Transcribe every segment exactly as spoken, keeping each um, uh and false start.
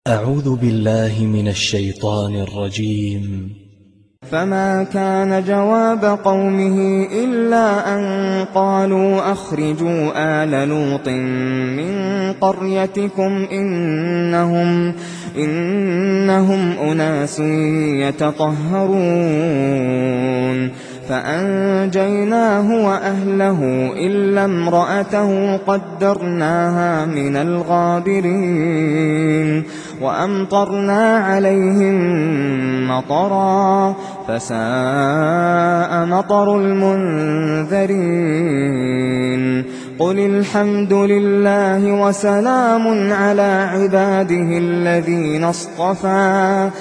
أعوذ بالله من الشيطان الرجيم. فما كان جواب قومه إلا أن قالوا أخرجوا آل لوط من قريتكم إنهم, إنهم أناس يتطهرون فأنجيناه وأهله إلا امرأته قدرناها من الغابرين وأمطرنا عليهم مطرا فساء مطر المنذرين قل الحمد لله وسلام على عباده الذين اصطفى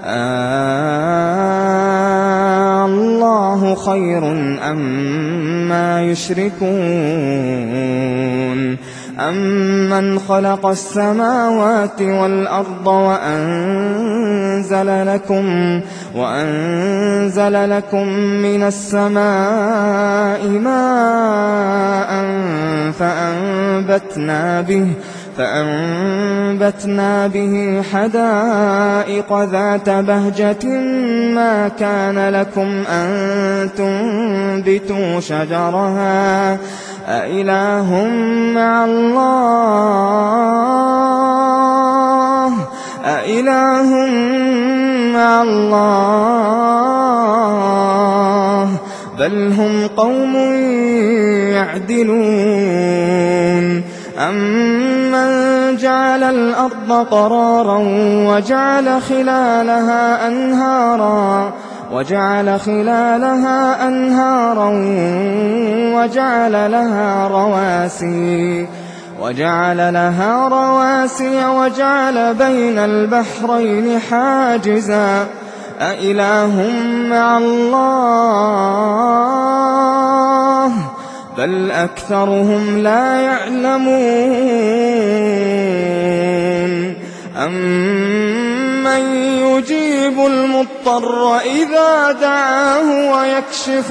آه الله خير أما يشركون أمن خلق السماوات والأرض وأنزل لكم, وأنزل لكم من السماء ماء فأنبتنا به فأنبتنا به حدائق ذات بهجة ما كان لكم أن تنبتوا شجرها أإله مع الله أإله مع الله بل هم قوم يعدلون أمن جعل الأرض قرارا وجعل خلالها أنهارا وجعل خلالها أنهارا وجعل لها رواسي وجعل لها رواسي وجعل بين البحرين حاجزا أإله مع الله بل أكثرهم لا يعلمون أمن يجيب المضطر إذا دعاه ويكشف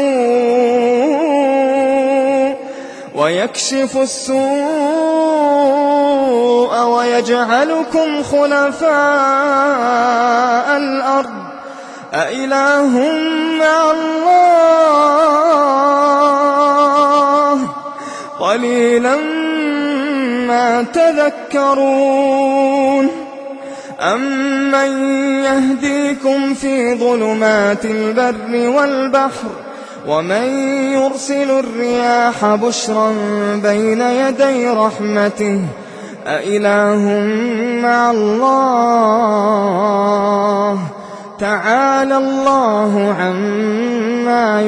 السوء ويكشف السوء ويجعلكم خلفاء الأرض أإله مع الله قليلا ما تذكرون أمن يهديكم في ظلمات البر والبحر ومن يرسل الرياح بشرا بين يدي رحمته أإله مع الله تعالى الله عما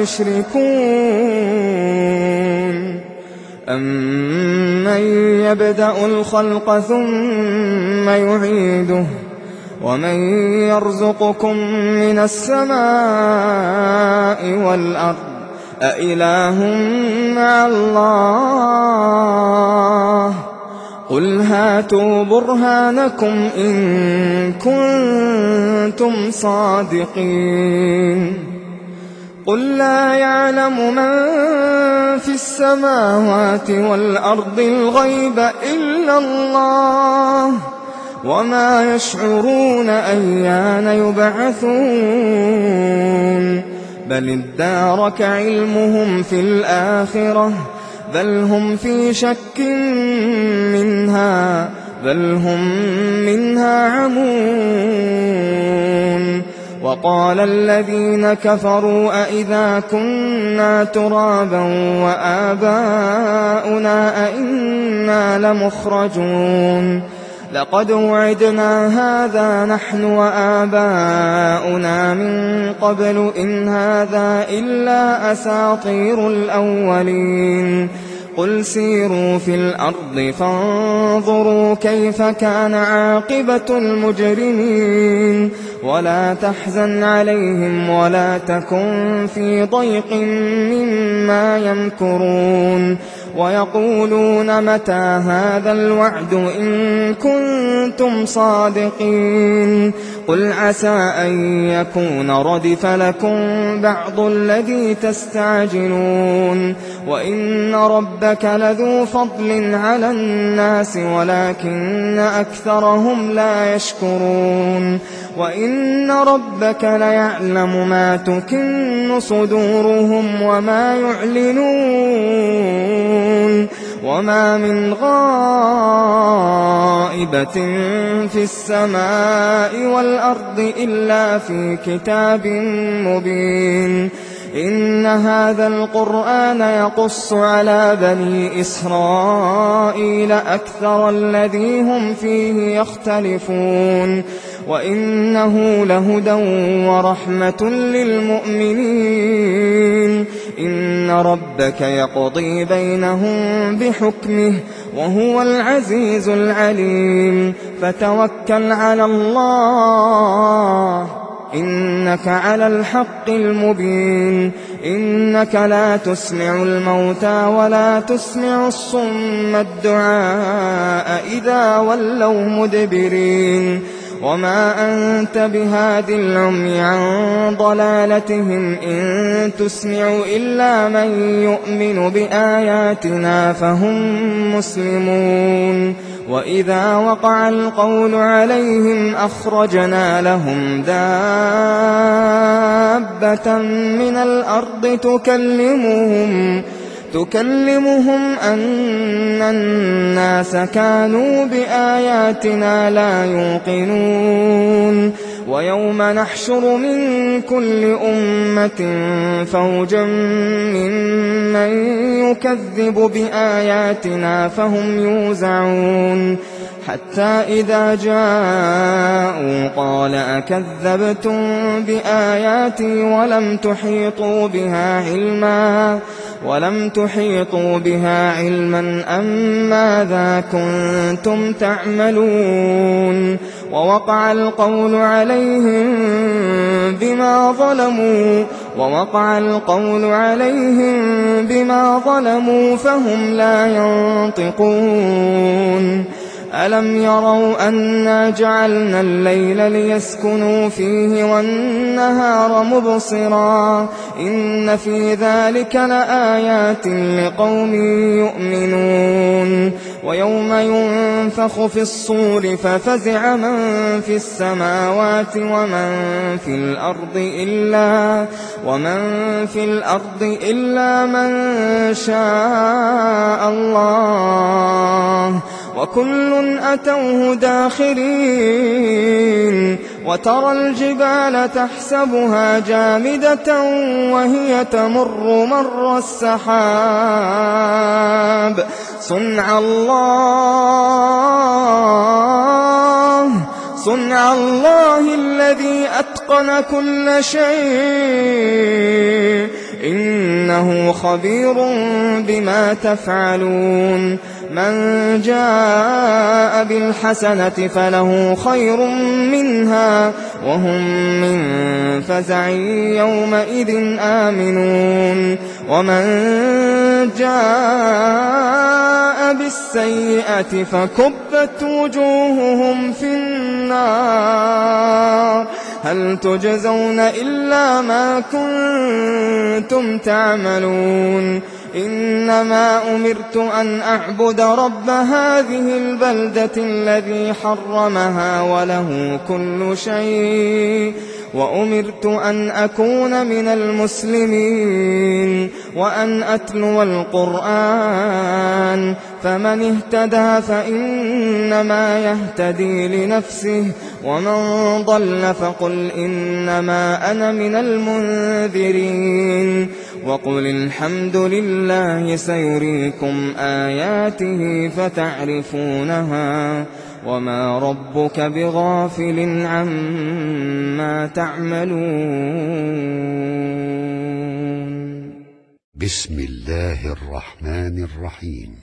يشركون أمن يبدأ الخلق ثم يعيده ومن يرزقكم من السماء والأرض أإله مع الله قل هاتوا برهانكم إن كنتم صادقين قل لا يعلم من في السماوات والأرض الغيب إلا الله وما يشعرون أيان يبعثون بل ادارك علمهم في الآخرة بل هم في شك منها بل هم منها عمون وقال الذين كفروا أئذا كنا ترابا وآباؤنا أئنا لمخرجون لقد وعدنا هذا نحن وآباؤنا من قبل إن هذا إلا أساطير الأولين قل سيروا في الأرض فانظروا كيف كان عاقبة المجرمين ولا تحزن عليهم ولا تكن في ضيق مما يمكرون ويقولون متى هذا الوعد إن كنتم صادقين قل عسى أن يكون ردف لكم بعض الذي تستعجلون وإن ربك لذو فضل على الناس ولكن أكثرهم لا يشكرون وإن ربك ليعلم ما تكن صدورهم وما يعلنون وما من غائبة في السماء والأرض إلا في كتاب مبين إن هذا القرآن يقص على بني إسرائيل أكثر الذي هم فيه يختلفون وإنه لهدى ورحمة للمؤمنين إن ربك يقضي بينهم بحكمه وهو العزيز العليم فتوكل على الله إنك على الحق المبين إنك لا تسمع الموتى ولا تسمع الصم الدعاء إذا ولوا مدبرين وما أنت بهاد العمي عن ضلالتهم إن تسمع إلا من يؤمن بآياتنا فهم مسلمون وإذا وقع القول عليهم أخرجنا لهم دابة من الأرض تكلمهم تكلمهم أن الناس كانوا بآياتنا لا يوقنون ويوم نحشر من كل أمة فوجا ممن يكذب بآياتنا فهم يوزعون حتى إذا جاءوا قال أكذبتم بآياتي ولم تحيطوا بها علما ولم تحيطوا بها علما أم ماذا كنتم تعملون ووقع القول عليهم بما ظلموا ووقع القول عليهم بما ظلموا فهم لا ينطقون ألم يروا أنا جعلنا الليل ليسكنوا فيه والنهار مبصرا إن في ذلك لآيات لقوم يؤمنون ويوم ينفخ في الصور ففزع من في السماوات ومن في الأرض إلا ومن في الأرض إلا من شاء الله وكل أتوه داخرين وترى الجبال تحسبها جامدة وهي تمر مر السحاب صنع الله صنع الله الذي أتقن كل شيء إنه خبير بما تفعلون من جاء بالحسنة فله خير منها وهم من فزع يومئذ آمنون ومن جاء بالسيئة فكبت وجوههم في النار هل تجزون إلا ما كنتم تعملون إنما أمرت أن أعبد رب هذه البلدة الذي حرمها وله كل شيء وأمرت أن أكون من المسلمين وأن أتلو القرآن فمن اهتدى فإنما يهتدي لنفسه ومن ضل فقل إنما أنا من المنذرين وقل الحمد لله سيريكم آياته فتعرفونها وما ربك بغافل عما تعملون بسم الله الرحمن الرحيم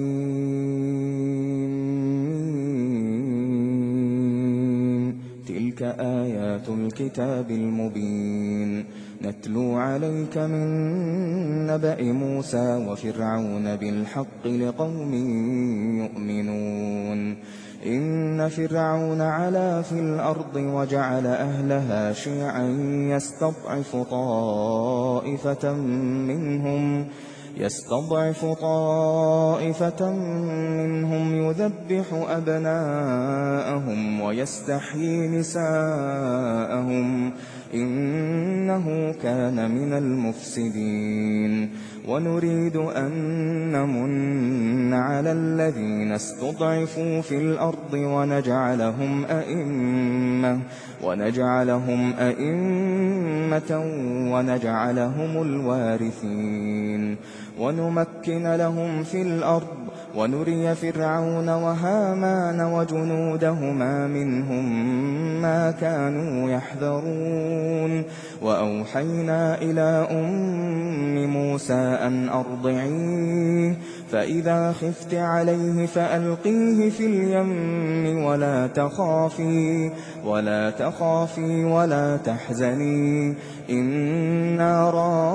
طاسين تلك تلك آيات الكتاب المبين نتلو عليك من نبأ موسى وفرعون بالحق لقوم يؤمنون إن فرعون علا في الأرض وجعل أهلها شيعا يستضعف طائفة منهم يستضعف طائفة منهم يذبح أبناءهم ويستحيي نساءهم إنه كان من المفسدين ونريد أن نمن على الذين استضعفوا في الأرض ونجعلهم أئمة ونجعلهم أئمة ونجعلهم الوارثين ونمكن لهم في الأرض ونري فرعون وهامان وجنودهما منهم ما كانوا يحذرون وأوحينا إلى أم موسى أن أرضعيه فإذا خفت عليه فألقيه في اليم ولا تخافي ولا تخافي ولا تحزني إنا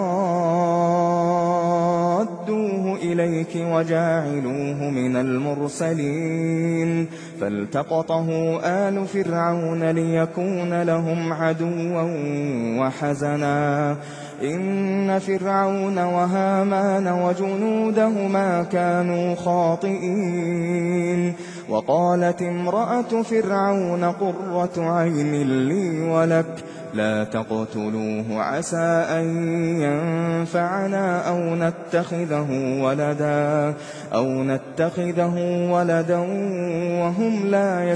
رادوه إليك وجاعلوه من المرسلين فالتقطه آل فرعون ليكون لهم عدوا وحزنا إن فرعون وهامان وجنودهما كانوا خاطئين وقالت امرأة فرعون قرة عين لي ولك لا تقتلوه عسى أن ينفعنا أو نتخذه ولدا أو نتخذه ولدا وهم لا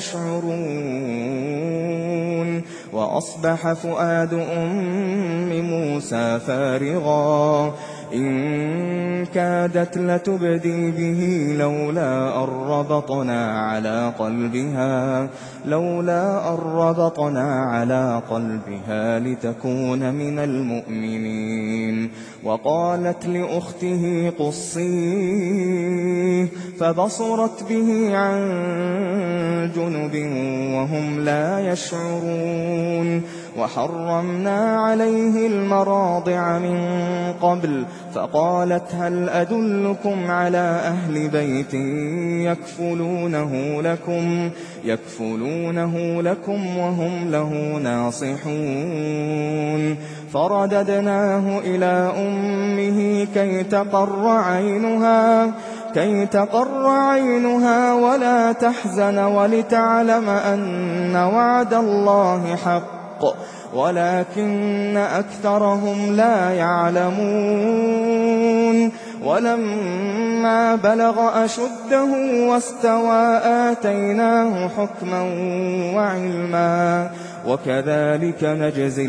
يشعرون وأصبح فؤاد أم موسى فارغا إن كادت لتبدي به لولا أن ربطنا على قلبها لولا أن ربطنا على قلبها لتكون من المؤمنين وقالت لأخته قصيه فبصرت به عن جنب وهم لا يشعرون وحرمنا عليه المراضع من قبل فقالت هل أدلكم على أهل بيت يكفلونه لكم يكفلونه لكم وهم له ناصحون فرددناه إلى أمه كي تقر عينها كي تقر عينها ولا تحزن ولتعلم أن وعد الله حق ولكن أكثرهم لا يعلمون ولما بلغ أشده واستوى آتيناه حكما وعلما وكذلك نجزي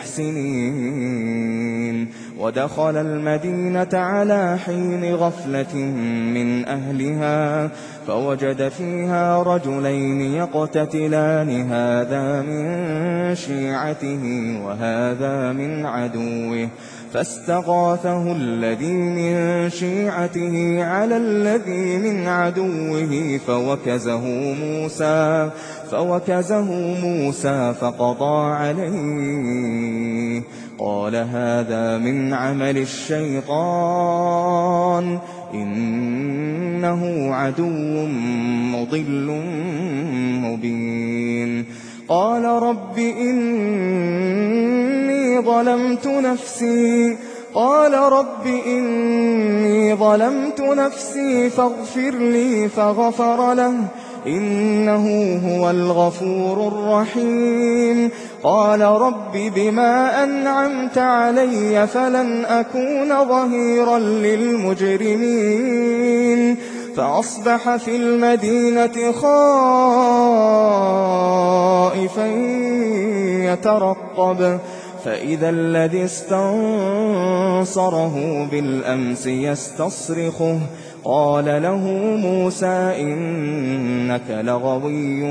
المحسنين ودخل المدينة على حين غفلة من أهلها فوجد فيها رجلين يقتتلان هذا من شيعته وهذا من عدوه فاستغاثه الذي من شيعته على الذي من عدوه فوكزه موسى فوكزه موسى فقضى عليه قال هذا من عمل الشيطان إنه عدو مضل مبين قال رب إني ظلمت نفسي قال رب إني ظلمت نفسي فاغفر لي فغفر له إنه هو الغفور الرحيم قال رب بما أنعمت علي فلن أكون ظهيرا للمجرمين فأصبح في المدينة خائفا يترقب فإذا الذي استنصره بالأمس يستصرخه قال له موسى إنك لغوي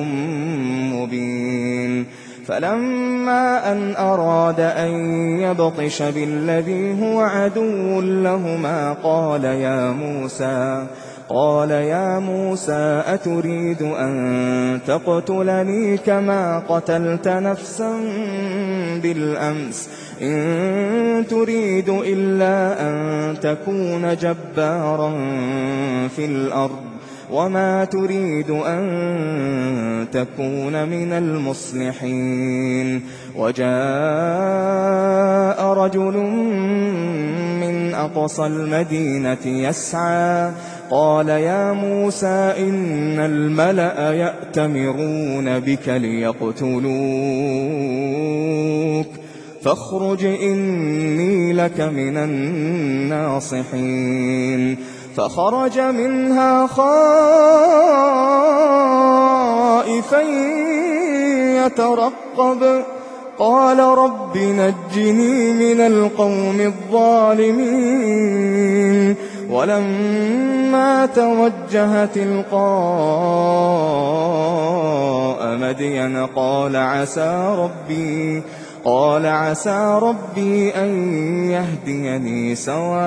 مبين فلما أن أراد أن يبطش بالذي هو عدو لهما قال يا موسى قال يا موسى أتريد أن تقتلني كما قتلت نفسا بالأمس إن تريد إلا أن تكون جبارا في الأرض وما تريد أن تكون من المصلحين وجاء رجل من أقصى المدينة يسعى قال يا موسى إن الملأ يأتمرون بك ليقتلوك فاخرج إني لك من الناصحين فخرج منها خائفا يترقب قال رب نجني من القوم الظالمين ولما توجه تلقاء مدين قال عسى ربي قال عسى ربي أن يهديني سواء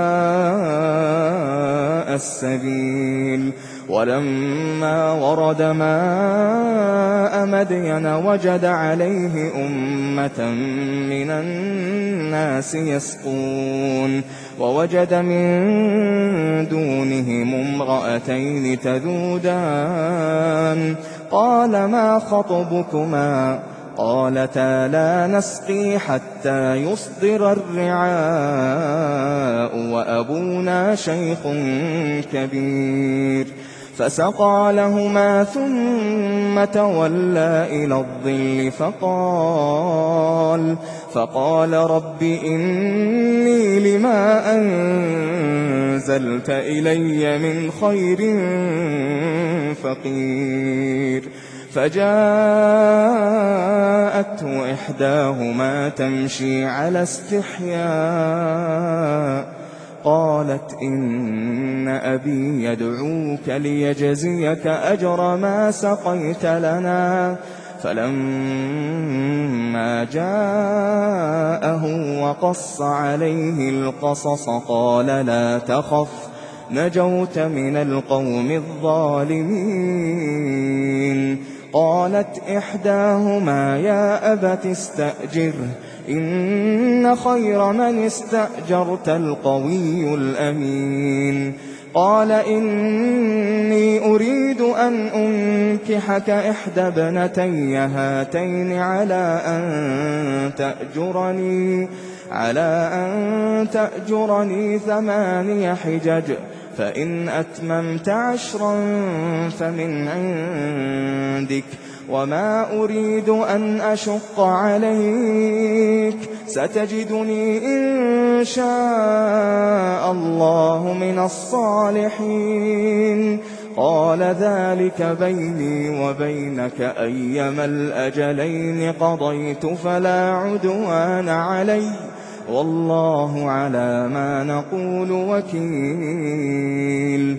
السبيل ولما ورد ماء مدين وجد عليه أمة من الناس يسقون ووجد من دونهم امرأتين تذودان قال ما خطبكما قالتا لا نسقي حتى يصدر الرعاء وأبونا شيخ كبير فسقى لهما ثم تولى إلى الظل فقال فقال رب إني لما أنزلت إلي من خير فقير فجاءته إحداهما تمشي على استحياء قالت إن أبي يدعوك ليجزيك أجر ما سقيت لنا فلما جاءه وقص عليه القصص قال لا تخف نجوت من القوم الظالمين قالت إحداهما يا أبت استأجره إن خير من استأجرت القوي الأمين قال إني أريد أن أنكحك إحدى ابنتي هاتين على أن تأجرني على أن تأجرني ثماني حجج فإن أتممت عشرا فمن عندك وما أريد أن أشق عليك ستجدني إن شاء الله من الصالحين قال ذلك بيني وبينك أيما الأجلين قضيت فلا عدوان علي والله على ما نقول وكيل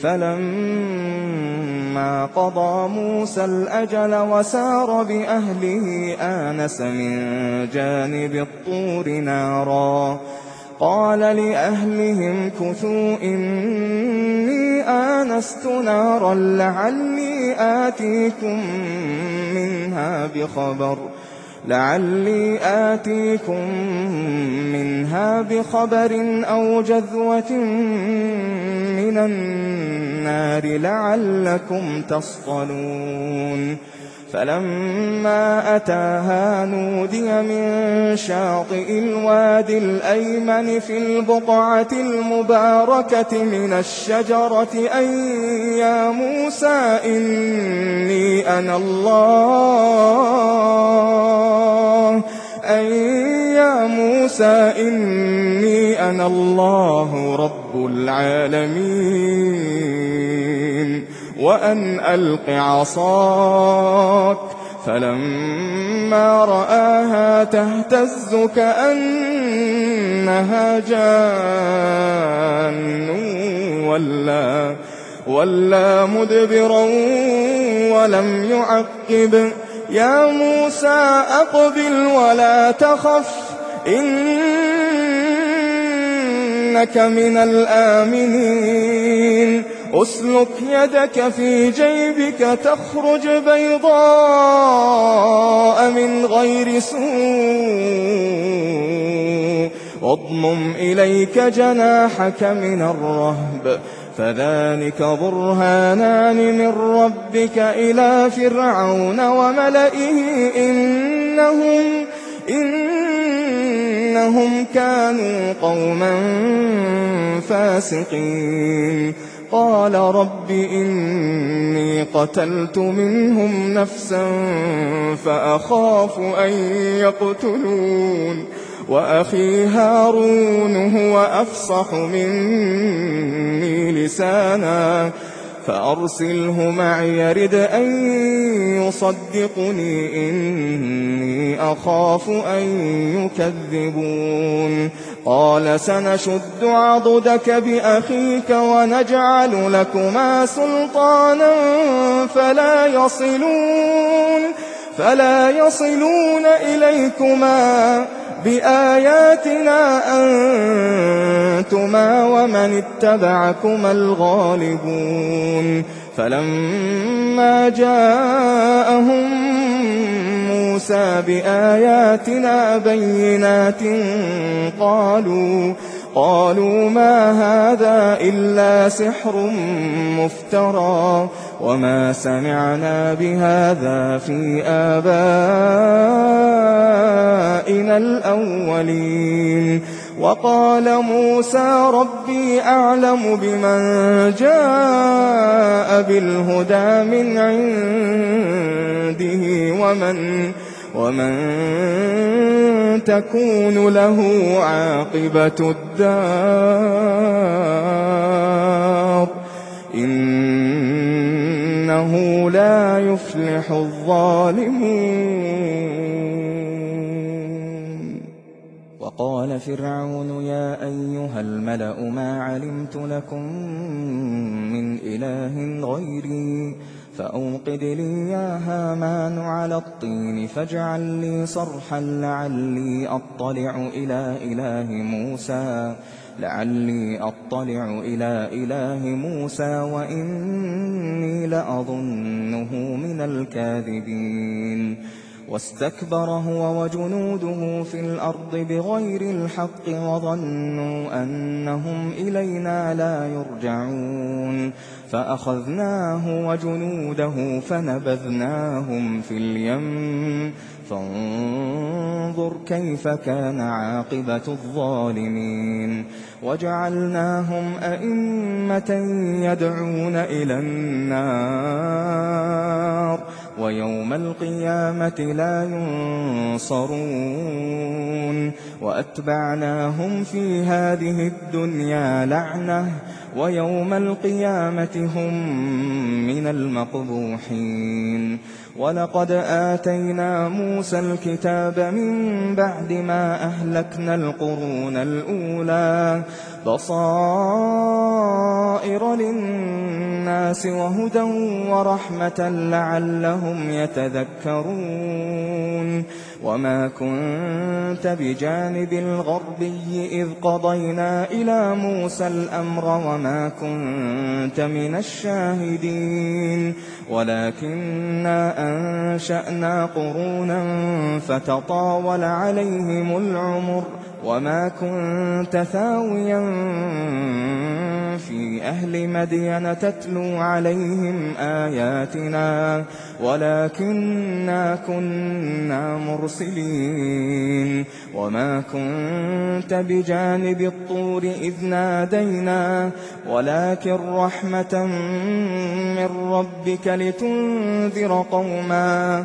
فلما قضى موسى الأجل وسار بأهله آنس من جانب الطور نارا قال لأهلهم كثوا إني آنست نارا لعلي آتيكم منها بخبر لعلي آتيكم منها بخبر أو جذوة من النار لعلكم تصطلون فلما أتاها نودي من شاطئ الوادي الأيمن في البقعة المباركة من الشجرة أن يا موسى إني أنا الله أن يا موسى إني أنا الله رب العالمين وأن ألق عصاك فلما رآها تهتز كأنها جان ولا, ولا مدبرا ولم يعقب يا موسى أقبل ولا تخف إنك من الآمنين أسلك يدك في جيبك تخرج بيضاء من غير سوء واضمم إليك جناحك من الرهب فذلك برهانان من ربك إلى فرعون وملئه إنهم إنهم كانوا قوما فاسقين قال رب إني قتلت منهم نفسا فأخاف أن يقتلون وأخي هارون هو أفصح مني لسانا فأرسله معي يرد أن يصدقني إني أخاف أن يكذبون قال سنشد عضدك بأخيك ونجعل لكما سلطانا فلا يصلون فلا يصلون إليكما بآياتنا أنتما ومن اتبعكما الغالبون فلما جاءهم موسى بآياتنا بينات قالوا قالوا ما هذا إلا سحر مفترى وما سمعنا بهذا في آبائنا الأولين وقال موسى ربي أعلم بمن جاء بالهدى من عنده ومن ومن تكون له عاقبة الدار إنه لا يفلح الظالمون وقال فرعون يا أيها الملأ ما علمت لكم من إله غيري فأوقد لي يا هامان على الطين فاجعل لي صرحا لعلي أطلع إلى إله موسى لعلي أطلع إلى إله موسى وإني لأظنه من الكاذبين واستكبر هو وجنوده في الأرض بغير الحق وظنوا أنهم إلينا لا يرجعون فأخذناه وجنوده فنبذناهم في اليم فانظر كيف كان عاقبة الظالمين وجعلناهم أئمة يدعون إلى النار ويوم القيامة لا ينصرون وأتبعناهم في هذه الدنيا لعنة ويوم القيامة هم من المقبوحين ولقد آتينا موسى الكتاب من بعد ما أهلكنا القرون الأولى بصائر للناس وهدى ورحمة لعلهم يتذكرون وما كنت بجانب الغربي إذ قضينا إلى موسى الأمر وما كنت من الشاهدين ولكننا أنشأنا قرونا فتطاول عليهم العمر وما كنت ثاويا في أهل مدين تتلو عليهم آياتنا ولكننا كنا مرسلين وما كنت بجانب الطور إذ نادينا ولكن رحمة من ربك لتنذر قوما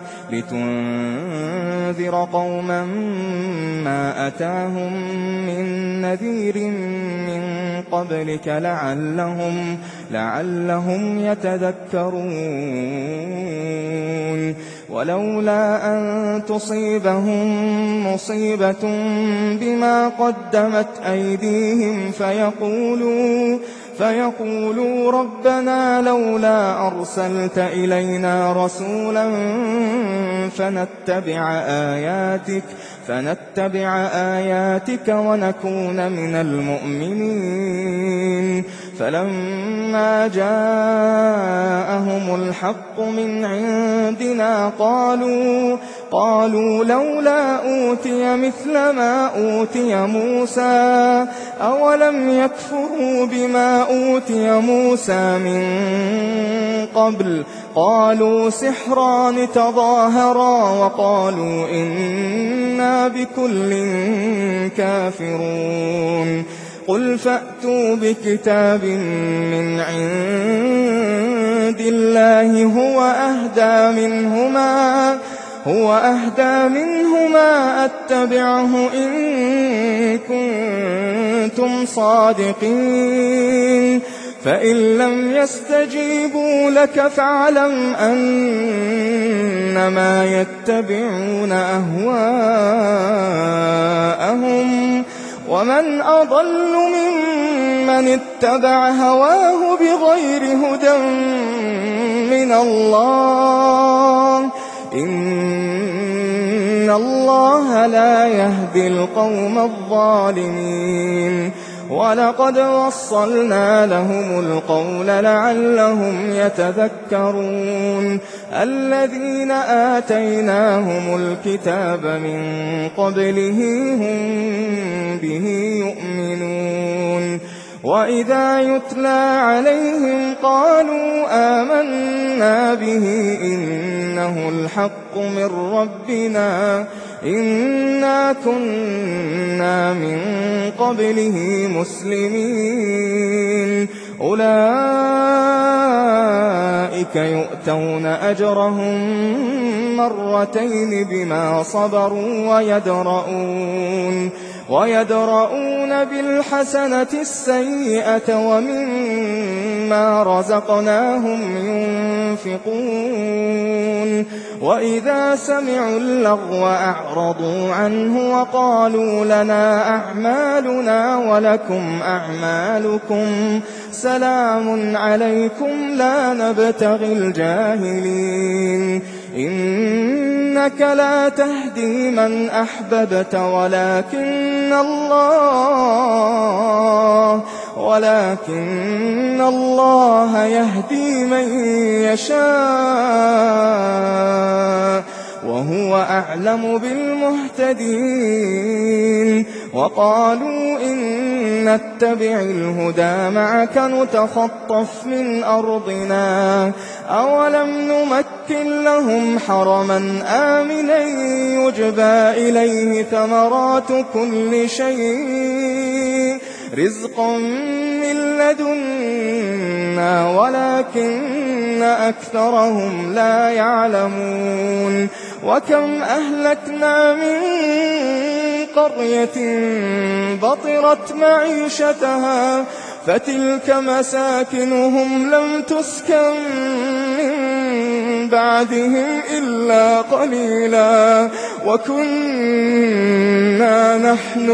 لتنذر قوما ما أتاهم من نذير من قبلك لعلهم لعلهم يتذكرون ولولا أن تصيبهم مصيبة بما قدمت أيديهم فيقولوا فيقولوا ربنا لولا أرسلت إلينا رسولا فنتبع آياتك فنتبع آياتك ونكون من المؤمنين فلما جاءهم الحق من عندنا قالوا قالوا لولا أوتي مثل ما أوتي موسى أولم يكفروا بما أوتي موسى من قبل قالوا سحران تظاهرا وقالوا إنا بكل كافرون قل فأتوا بكتاب من عند الله هو أهدى منهما هو أهدى منهما أتبعه إن كنتم صادقين فإن لم يستجيبوا لك فاعلم أنما يتبعون أهواءهم ومن أضل ممن اتبع هواه بغير هدى من الله إن الله لا يهدي القوم الظالمين ولقد وصلنا لهم القول لعلهم يتذكرون الذين آتيناهم الكتاب من قبله هم به يؤمنون وإذا يتلى عليهم قالوا آمنا به إنه الحق من ربنا إنا كنا من قبله مسلمين أولئك يؤتون أجرهم مرتين بما صبروا ويدرؤون ويدرؤون بالحسنة السيئة ومما رزقناهم ينفقون وإذا سمعوا اللغو أعرضوا عنه وقالوا لنا أعمالنا ولكم أعمالكم سلام عليكم لا نبتغي الجاهلين إنك لا تهدي من أحببت ولكن الله ولكن الله يهدي من يشاء وهو أعلم بالمهتدين وقالوا إن نتبع الهدى معك نتخطف من أرضنا أولم نمكن لهم حرما آمنا يجبى إليه ثمرات كل شيء رزقا من لدنا ولكن أكثرهم لا يعلمون وكم أهلكنا من قرية بطرت معيشتها فتلك مساكنهم لم تسكن من بعدهم إلا قليلا وكنا نحن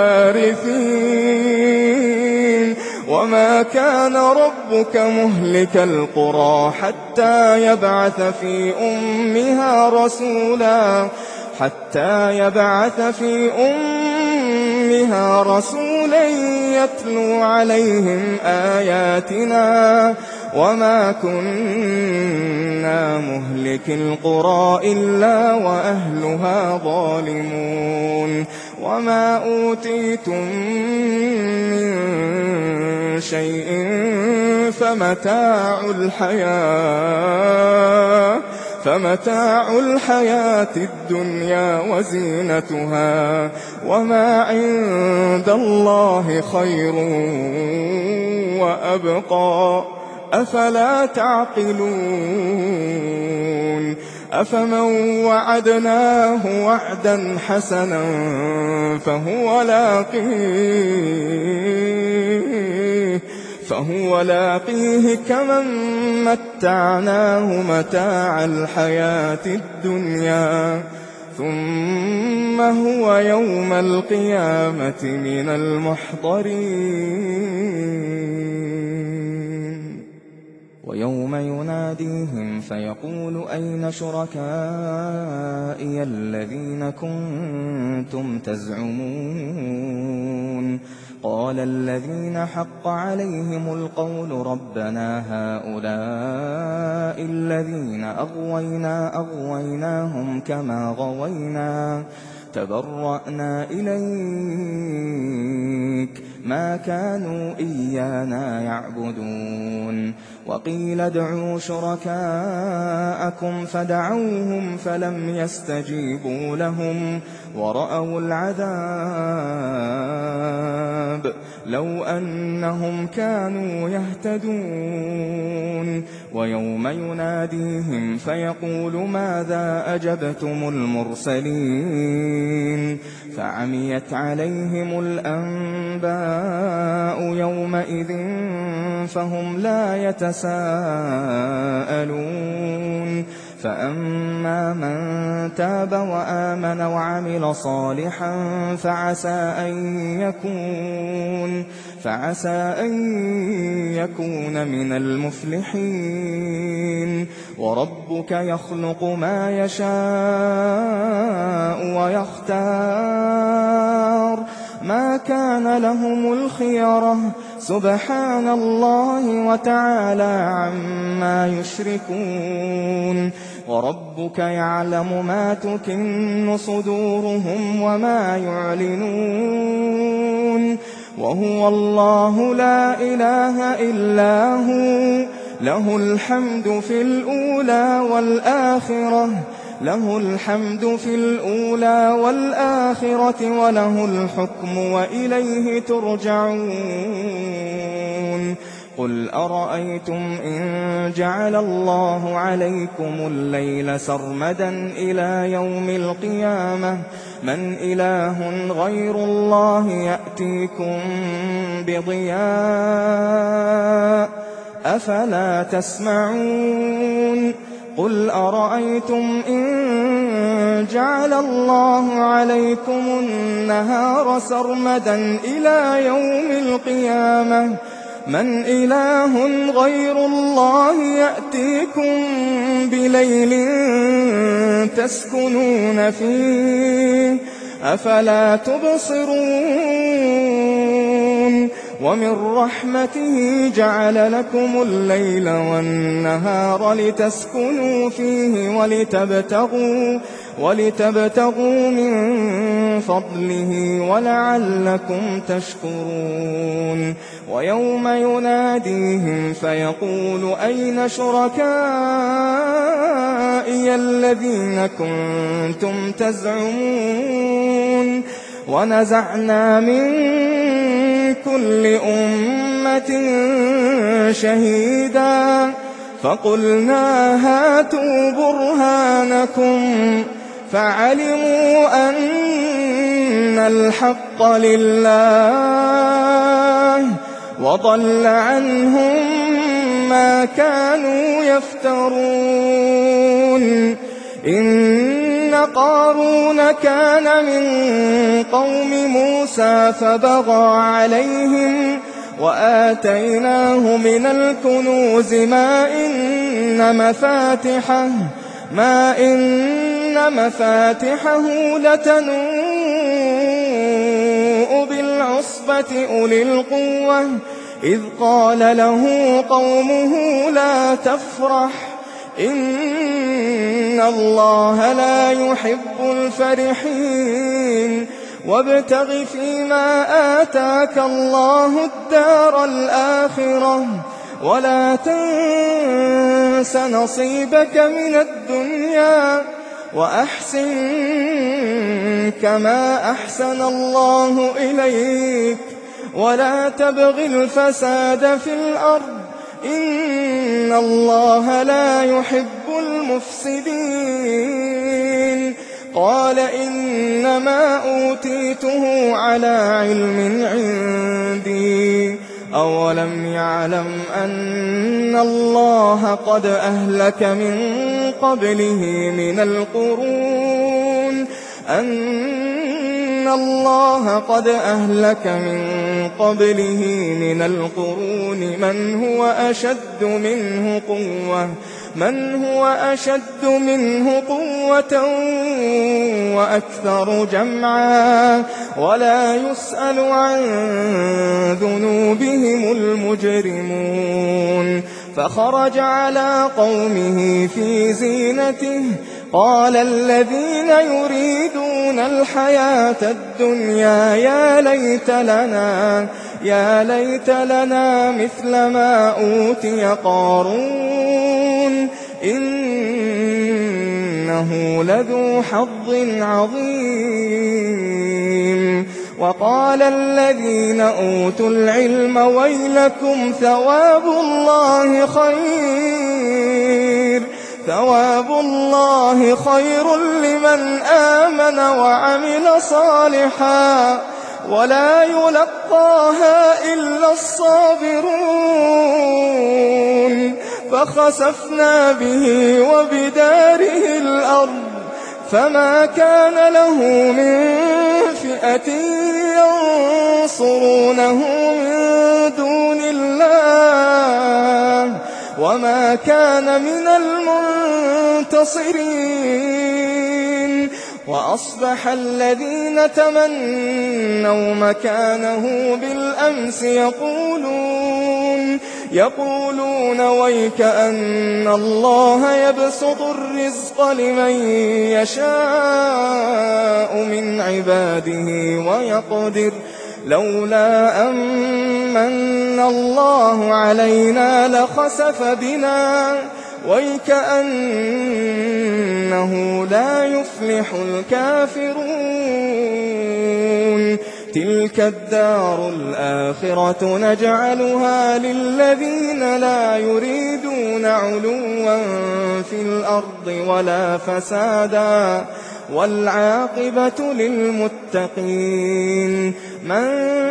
الوارثين وما كان ربك مهلك القرى حتى يبعث في أمها رسولا حتى يبعث في أمها رسولا يتلو عليهم آياتنا وما كنا مهلك القرى إلا وأهلها ظالمون وما أوتيتم من شيء فمتاع الحياة فمتاع الحياة الدنيا وزينتها وما عند الله خير وأبقى أفلا تعقلون أفمن وعدناه وعدا حسنا فهو لاقيه فهو لاقيه كمن متعناه متاع الحياة الدنيا ثم هو يوم القيامة من المحضرين ويوم يناديهم فيقول أين شركائي الذين كنتم تزعمون قال الذين حق عليهم القول ربنا هؤلاء الذين أغوينا أغويناهم كما غوينا تبرأنا إليك ما كانوا إيانا يعبدون وقيل ادعوا شركاءكم فدعوهم فلم يستجيبوا لهم ورأوا العذاب لو أنهم كانوا يهتدون ويوم يناديهم فيقول ماذا أجبتم المرسلين فعميت عليهم الأنباء يومئذ فهم لا يتساءلون فأما من تاب وآمن وعمل صالحا فعسى أن يكون فعسى أن يكون من المفلحين وربك يخلق ما يشاء ويختار ما كان لهم الخيرة سبحان الله وتعالى عما يشركون وربك يعلم ما تكن صدورهم وما يعلنون وهو الله لا إله إلا هو له الحمد في الأولى والآخرة له الحمد في الأولى والآخرة وله الحكم وإليه ترجعون قل أرأيتم إن جعل الله عليكم الليل سرمدا إلى يوم القيامة من إله غير الله يأتيكم بضياء أفلا تسمعون قل أرأيتم إن جعل الله عليكم النهار سرمدا إلى يوم القيامة من إله غير الله يأتيكم بليل تسكنون فيه أفلا تبصرون ومن رحمته جعل لكم الليل والنهار لتسكنوا فيه ولتبتغوا ولتبتغوا من فضله ولعلكم تشكرون ويوم يناديهم فيقول أين شركائي الذين كنتم تزعمون ونزعنا من كل أمة شهيدا فقلنا هاتوا برهانكم فعلموا أن الحق لله وضل عنهم ما كانوا يفترون إن قارون كان من قوم موسى فبغى عليهم وآتيناه من الكنوز ما إن مفاتحه ما إن مفاتحه لتنوء بالعصبة أولي القوة إذ قال له قومه لا تفرح إن الله لا يحب الفرحين وابتغ فيما آتاك الله الدار الآخرة ولا تنس نصيبك من الدنيا وأحسن كما أحسن الله إليك ولا تبغ الفساد في الأرض إن الله لا يحب المفسدين قال إنما أوتيته على علم عندي أولم يعلم أن الله قد أهلك من قبله من القرون أن الله قد أهلك من قبله من القرون من هو أشد منه قوة من هو أشد منه قوة وأكثر جمعا ولا يسأل عن ذنوبهم المجرمون فخرج على قومه في زينته قال الذين يريدون الحياة الدنيا يا ليت لنا يا ليت لنا مثل ما أوتي قارون إنه لذو حظ عظيم وقال الذين أوتوا العلم ويلكم ثواب الله خير ثواب الله خير لمن آمن وعمل صالحا ولا يلقاها إلا الصابرون فخسفنا به وبداره الأرض فما كان له من فئة ينصرونه من دون الله وما كان من المنتصرين وأصبح الذين تمنوا مكانه بالأمس يقولون يقولون ويك أن الله يبسط الرزق لمن يشاء من عباده ويقدر لولا أمن الله علينا لخسف بنا ويكأنه لا يفلح الكافرون تلك الدار الآخرة نجعلها للذين لا يريدون علوا في الأرض ولا فسادا والعاقبة للمتقين من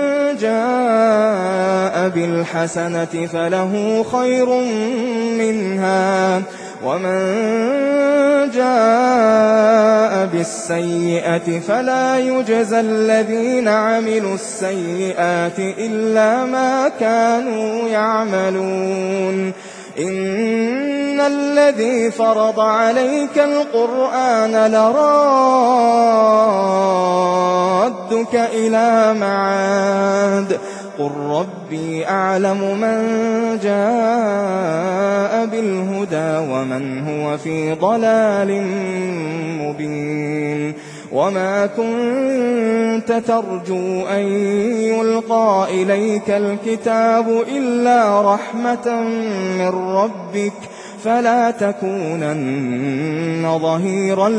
جاء بالحسنة فله خير منها ومن جاء بالسيئة فلا يجزى الذين عملوا السيئات إلا ما كانوا يعملون إن الذي فرض عليك القرآن لرادك إلى معاد قل ربي أعلم من جاء بالهدى ومن هو في ضلال مبين وما كنت ترجو أن يلقى إليك الكتاب إلا رحمة من ربك فلا تكونن ظهيرا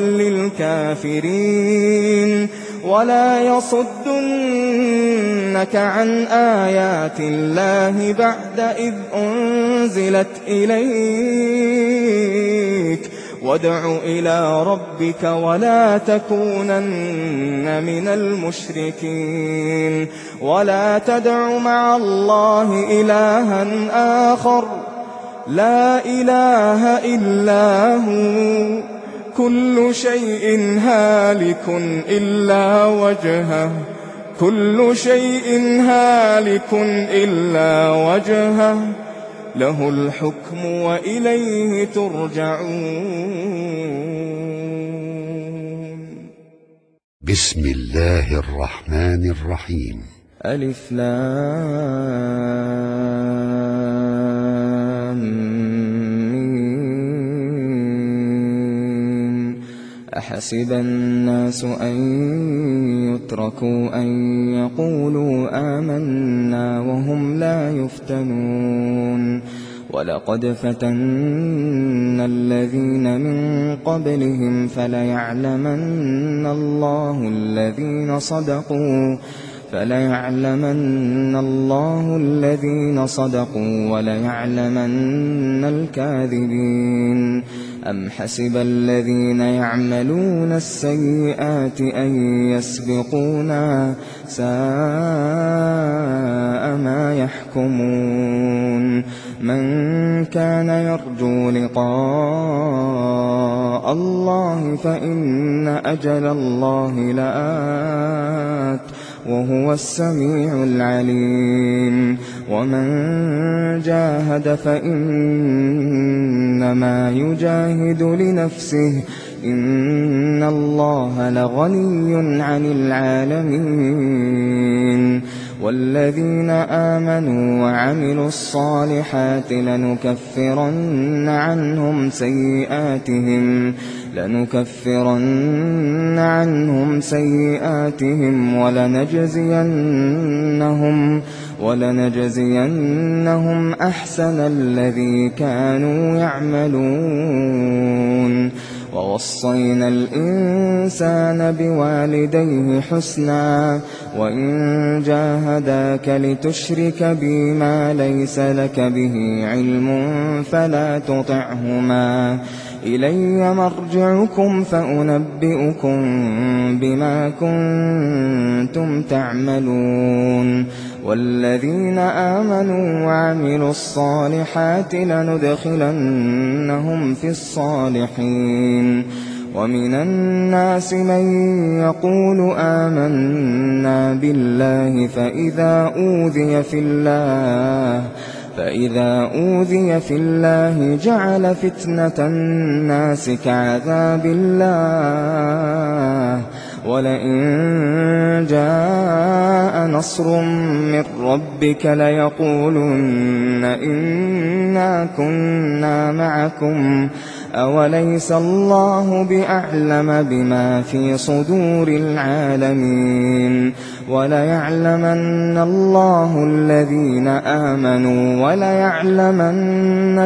للكافرين ولا يصدنك عن آيات الله بعد إذ أنزلت إليك وادع إلى ربك ولا تكونن من المشركين ولا تدع مع الله إلها آخر لا إله إلا هو كل شيء هالك إلا وجهه كل شيء هالك إلا وجهه له الحكم وإليه ترجعون بسم الله الرحمن الرحيم ألف لام ميم أحسب الناس أن يتركوا أن يقولوا آمنا وهم لا يفتنون ولقد فتنا الذين من قبلهم فليعلمن الله الذين صدقوا فليعلمن الله الذين صدقوا وليعلمن الكاذبين أَمْ حَسِبَ الَّذِينَ يَعْمَلُونَ السَّيِّئَاتِ أَن يَسْبِقُونَا ۚ سَاءَ مَا يَحْكُمُونَ مَن كَانَ يَرْجُو لِقَاءَ اللَّهِ فَإِنَّ أَجَلَ اللَّهِ لَآتٍ ۚ وَهُوَ السَّمِيعُ الْعَلِيمُ وَمَن جَاهَدَ فَإِنَّمَا يُجَاهِدُ لِنَفْسِهِ ۚ إِنَّ اللَّهَ لَغَنِيٌّ عَنِ الْعَالَمِينَ وَالَّذِينَ آمَنُوا وَعَمِلُوا الصَّالِحَاتِ لَنُكَفِّرَنَّ عَنْهُمْ سَيِّئَاتِهِمْ لَنُكَفِّرَنَّ عَنْهُمْ سَيِّئَاتِهِمْ وَلَنَجْزِيَنَّهُمْ وَلَنَجْزِيَنَّهُمْ أَحْسَنَ الَّذِي كَانُوا يَعْمَلُونَ وَوَصَّيْنَا الْإِنسَانَ بِوَالِدَيْهِ حُسْنًا ۖ وَإِن جَاهَدَاكَ لِتُشْرِكَ بِي مَا لَيْسَ لَكَ بِهِ عِلْمٌ فَلَا تُطِعْهُمَا ۚ إِلَيَّ مَرْجِعُكُمْ فَأُنَبِّئُكُم بِمَا كُنتُمْ تَعْمَلُونَ وَالَّذِينَ آمَنُوا وَعَمِلُوا الصَّالِحَاتِ لَنُدْخِلَنَّهُمْ فِي الصَّالِحِينَ وَمِنَ النَّاسِ مَن يَقُولُ آمَنَّا بِاللَّهِ فَإِذَا أُوذِيَ فِي اللَّهِ فَإِذَا أُوذِيَ فِي اللَّهِ جَعَلَ فِتْنَةَ النَّاسِ كَعَذَابِ اللَّهِ ۚ وَلَئِن جَاءَ نَصْرٌ مِّن رَّبِّكَ لَيَقُولُنَّ إِنَّا كُنَّا مَعَكُمْ ۚ أَوَلَيْسَ اللَّهُ بِأَعْلَمَ بِمَا فِي صُدُورِ الْعَالَمِينَ وَلَيَعْلَمَنَّ اللَّهُ الَّذِينَ آمَنُوا وَلَيَعْلَمَنَّ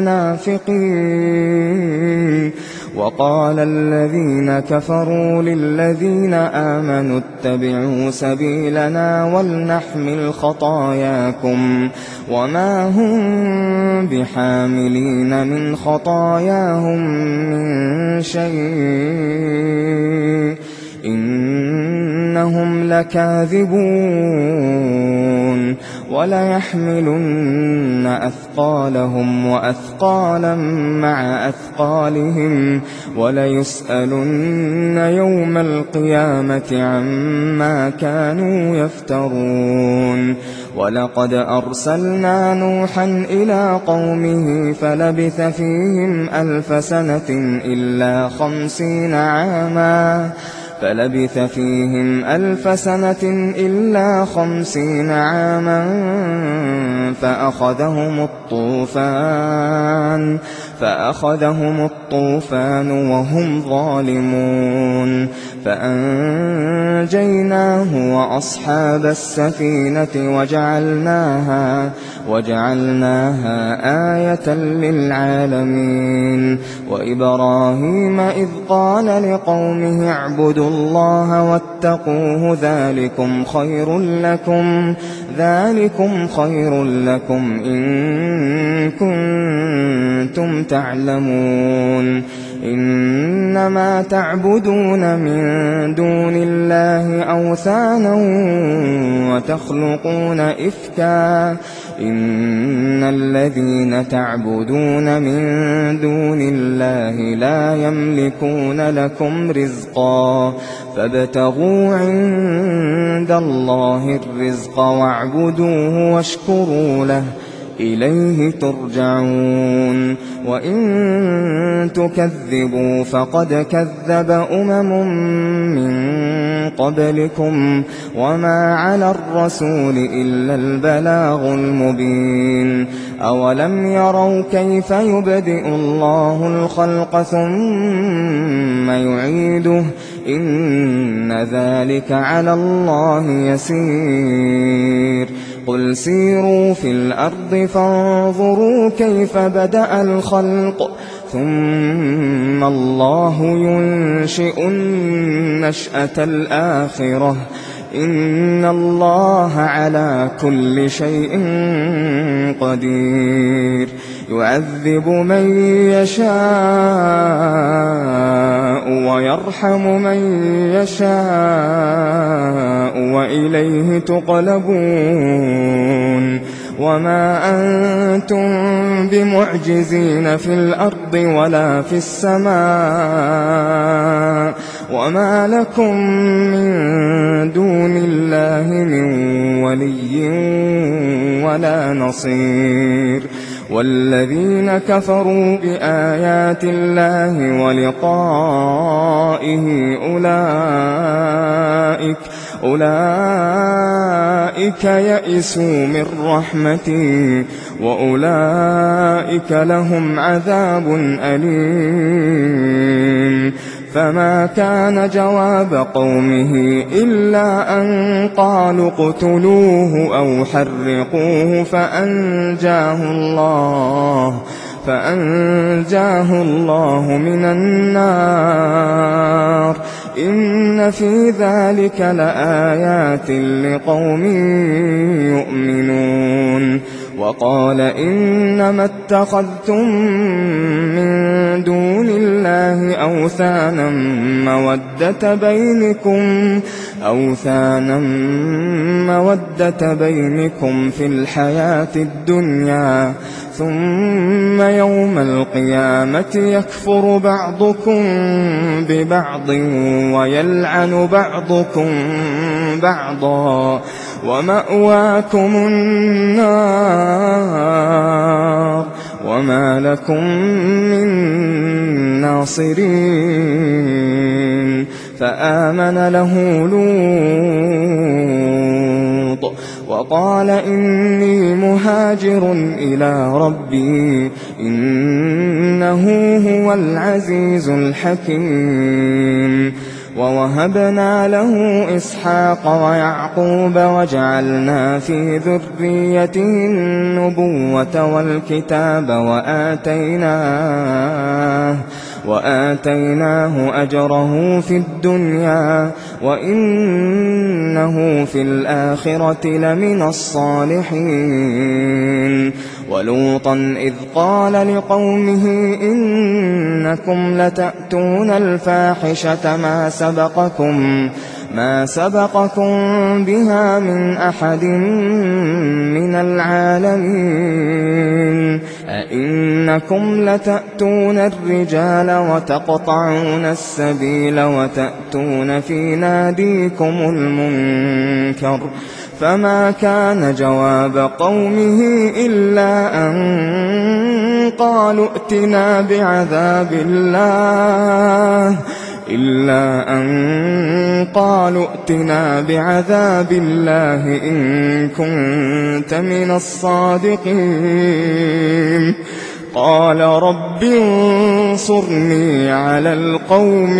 الْمُنَافِقِينَ وَقَالَ الَّذِينَ كَفَرُوا لِلَّذِينَ آمَنُوا اتَّبِعُوا سَبِيلَنَا وَلْنَحْمِلْ خَطَايَاكُمْ وَمَا هُم بِحَامِلِينَ مِنْ خَطَايَاهُم مِّن شَيْءٍ إِنَّهُمْ لَكَاذِبُونَ وَلَيَحْمِلُنَّ أَثْقَالَهُمْ وَأَثْقَالًا مَّعَ أَثْقَالِهِمْ وَلَيُسْأَلُنَّ يَوْمَ الْقِيَامَةِ عَمَّا كَانُوا يَفْتَرُونَ وَلَقَدْ أَرْسَلْنَا نُوحًا إِلَىٰ قَوْمِهِ فَلَبِثَ فِيهِمْ أَلْفَ سَنَةٍ إِلَّا خَمْسِينَ عَامًا فلبث فيهم ألف سنة إلا خمسين عاما فأخذهم الطوفان فأخذهم الطوفان وهم ظالمون فأنجيناه وأصحاب السفينة وجعلناها وجعلناها آية للعالمين وإبراهيم إذ قال لقومه اعبدوا الله واتقوه ذلكم خير لكم ذلكم خير لكم إن كنتم تعلمون إنما تعبدون من دون الله أوثانا وتخلقون إفكا إن الذين تعبدون من دون الله لا يملكون لكم رزقا فابتغوا عند الله الرزق واعبدوه واشكروا له إليه ترجعون وإن تكذبوا فقد كذب أمم من قبلكم وما على الرسول إلا البلاغ المبين أولم يروا كيف يبدئ الله الخلق ثم يعيده إن ذلك على الله يسير قل سيروا في الأرض فانظروا كيف بدأ الخلق ثم الله ينشئ النشأة الآخرة إن الله على كل شيء قدير يعذب من يشاء ويرحم من يشاء وإليه تقلبون وما أنتم بمعجزين في الأرض ولا في السماء وما لكم من دون الله من ولي ولا نصير والذين كفروا بآيات الله ولقائه أولئك أولئك يئسوا من رحمتي وأولئك لهم عذاب أليم فما كان جواب قومه إلا أن قالوا اقتلوه أو حرقوه فأنجاه الله فأنجاه الله من النار إن في ذلك لآيات لقوم يؤمنون وقال إنما اتخذتم من دون الله أوثانا مودة بينكم أوثانا مودة بينكم في الحياة الدنيا ثم يوم القيامة يكفر بعضكم ببعض ويلعن بعضكم بعضا ومأواكم النار وما لكم من ناصرين فآمن له لوط وقال إني مهاجر إلى ربي إنه هو العزيز الحكيم ووهبنا له إسحاق ويعقوب وجعلنا في ذريته النبوة والكتاب وآتيناه وآتيناه أجره في الدنيا وإنه في الآخرة لمن الصالحين ولوطا إذ قال لقومه إنكم لتأتون الفاحشة ما سبقكم ما سبقكم بها من أحد من العالمين أئنكم لتأتون الرجال وتقطعون السبيل وتأتون في ناديكم المنكر فما كان جواب قومه إلا أن قالوا ائتنا بعذاب الله إلا أن قالوا ائتنا بعذاب الله إن كنت من الصادقين قال رب انصرني على القوم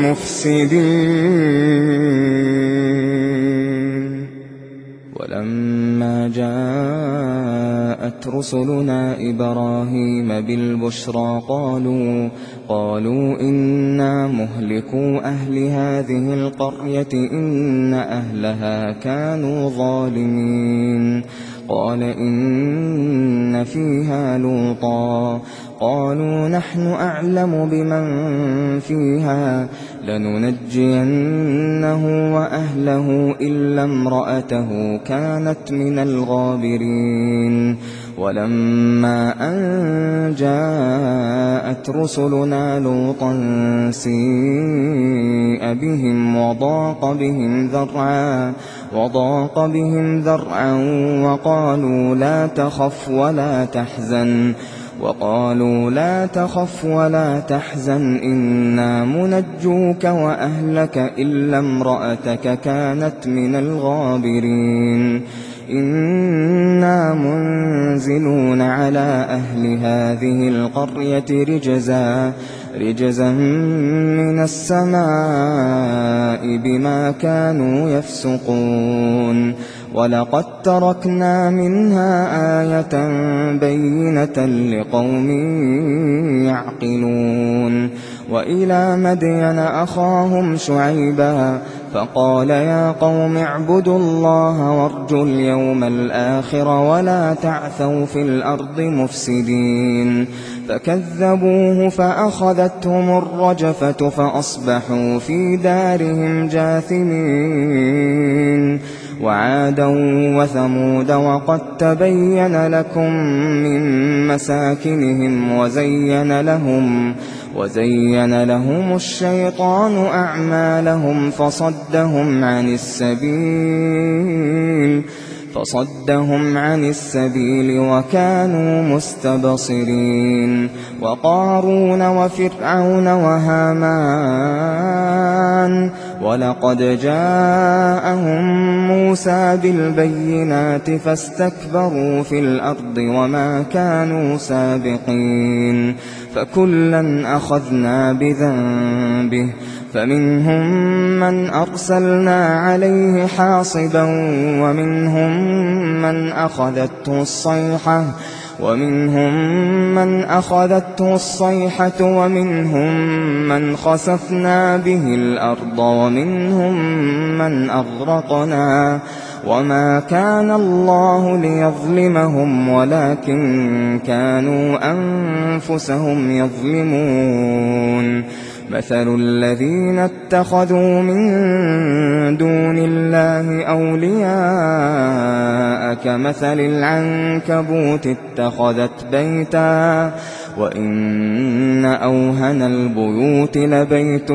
المفسدين ولما جاءت رسلنا إبراهيم بالبشرى قالوا قالوا إنا مهلكو أهل هذه القرية إن أهلها كانوا ظالمين قال إن فيها لوطا قالوا نحن أعلم بمن فيها لننجينه وأهله إلا امرأته كانت من الغابرين ولما أن جاءت رسلنا لوطا سيء بهم وضاق بهم ذرعا وضاق بهم ذرعا وقالوا لا تخف ولا تحزن وقالوا لا تخف ولا تحزن إنا منجوك وأهلك إلا امرأتك كانت من الغابرين إنا منزلون على أهل هذه القرية رجزا رجزا من السماء بما كانوا يفسقون وَلَقَدْ تَرَكْنَا مِنْهَا آيَةً بَيِّنَةً لِقَوْمٍ يَعْقِلُونَ وَإِلَىٰ مَدْيَنَ أَخَاهُمْ شُعَيْبًا فَقَالَ يَا قَوْمِ اعْبُدُوا اللَّهَ وَارْجُوا الْيَوْمَ الْآخِرَ وَلَا تَعْثَوْا فِي الْأَرْضِ مُفْسِدِينَ فَكَذَّبُوهُ فَأَخَذَتْهُمُ الرَّجْفَةُ فَأَصْبَحُوا فِي دَارِهِمْ جَاثِمِينَ وَعَادًا وَثَمُودَ وَقَد تَّبَيَّنَ لَكُم مِّن مَّسَاكِنِهِمْ وَزَيَّنَ لَهُمْ وَزَيَّنَ لَهُمُ الشَّيْطَانُ أَعْمَالَهُمْ فَصَدَّهُمْ عَنِ السَّبِيلِ فصدهم عن السبيل وكانوا مستبصرين وقارون وفرعون وهامان ولقد جاءهم موسى بالبينات فاستكبروا في الأرض وما كانوا سابقين فكلا أخذنا بذنبه فمنهم من أرسلنا عليه حاصبا ومنهم من أخذته الصيحة ومنهم من أخذته الصيحة ومنهم من خسفنا به الأرض ومنهم من أغرقنا وما كان الله ليظلمهم ولكن كانوا أنفسهم يظلمون مثل الذين اتخذوا من دون الله أولياء كمثل العنكبوت اتخذت بيتا وإن أوهن البيوت لبيت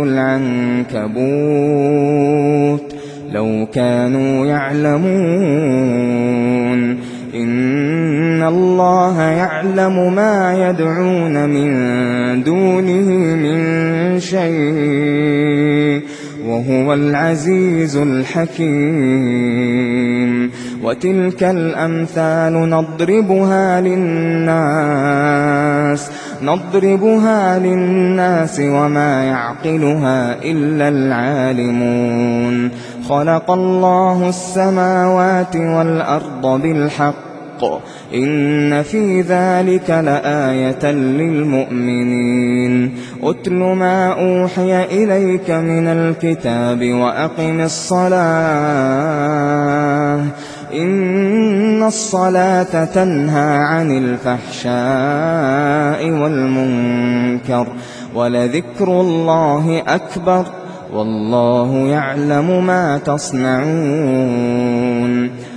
العنكبوت لو كانوا يعلمون إن الله يعلم ما يدعون من دونه من شيء وهو العزيز الحكيم وتلك الأمثال نضربها للناس نضربها للناس وما يعقلها إلا العالمون خلق الله السماوات والأرض بالحق إن في ذلك لآية للمؤمنين أتل ما أوحي إليك من الكتاب وأقم الصلاة إن الصلاة تنهى عن الفحشاء والمنكر ولذكر الله أكبر والله يعلم ما تصنعون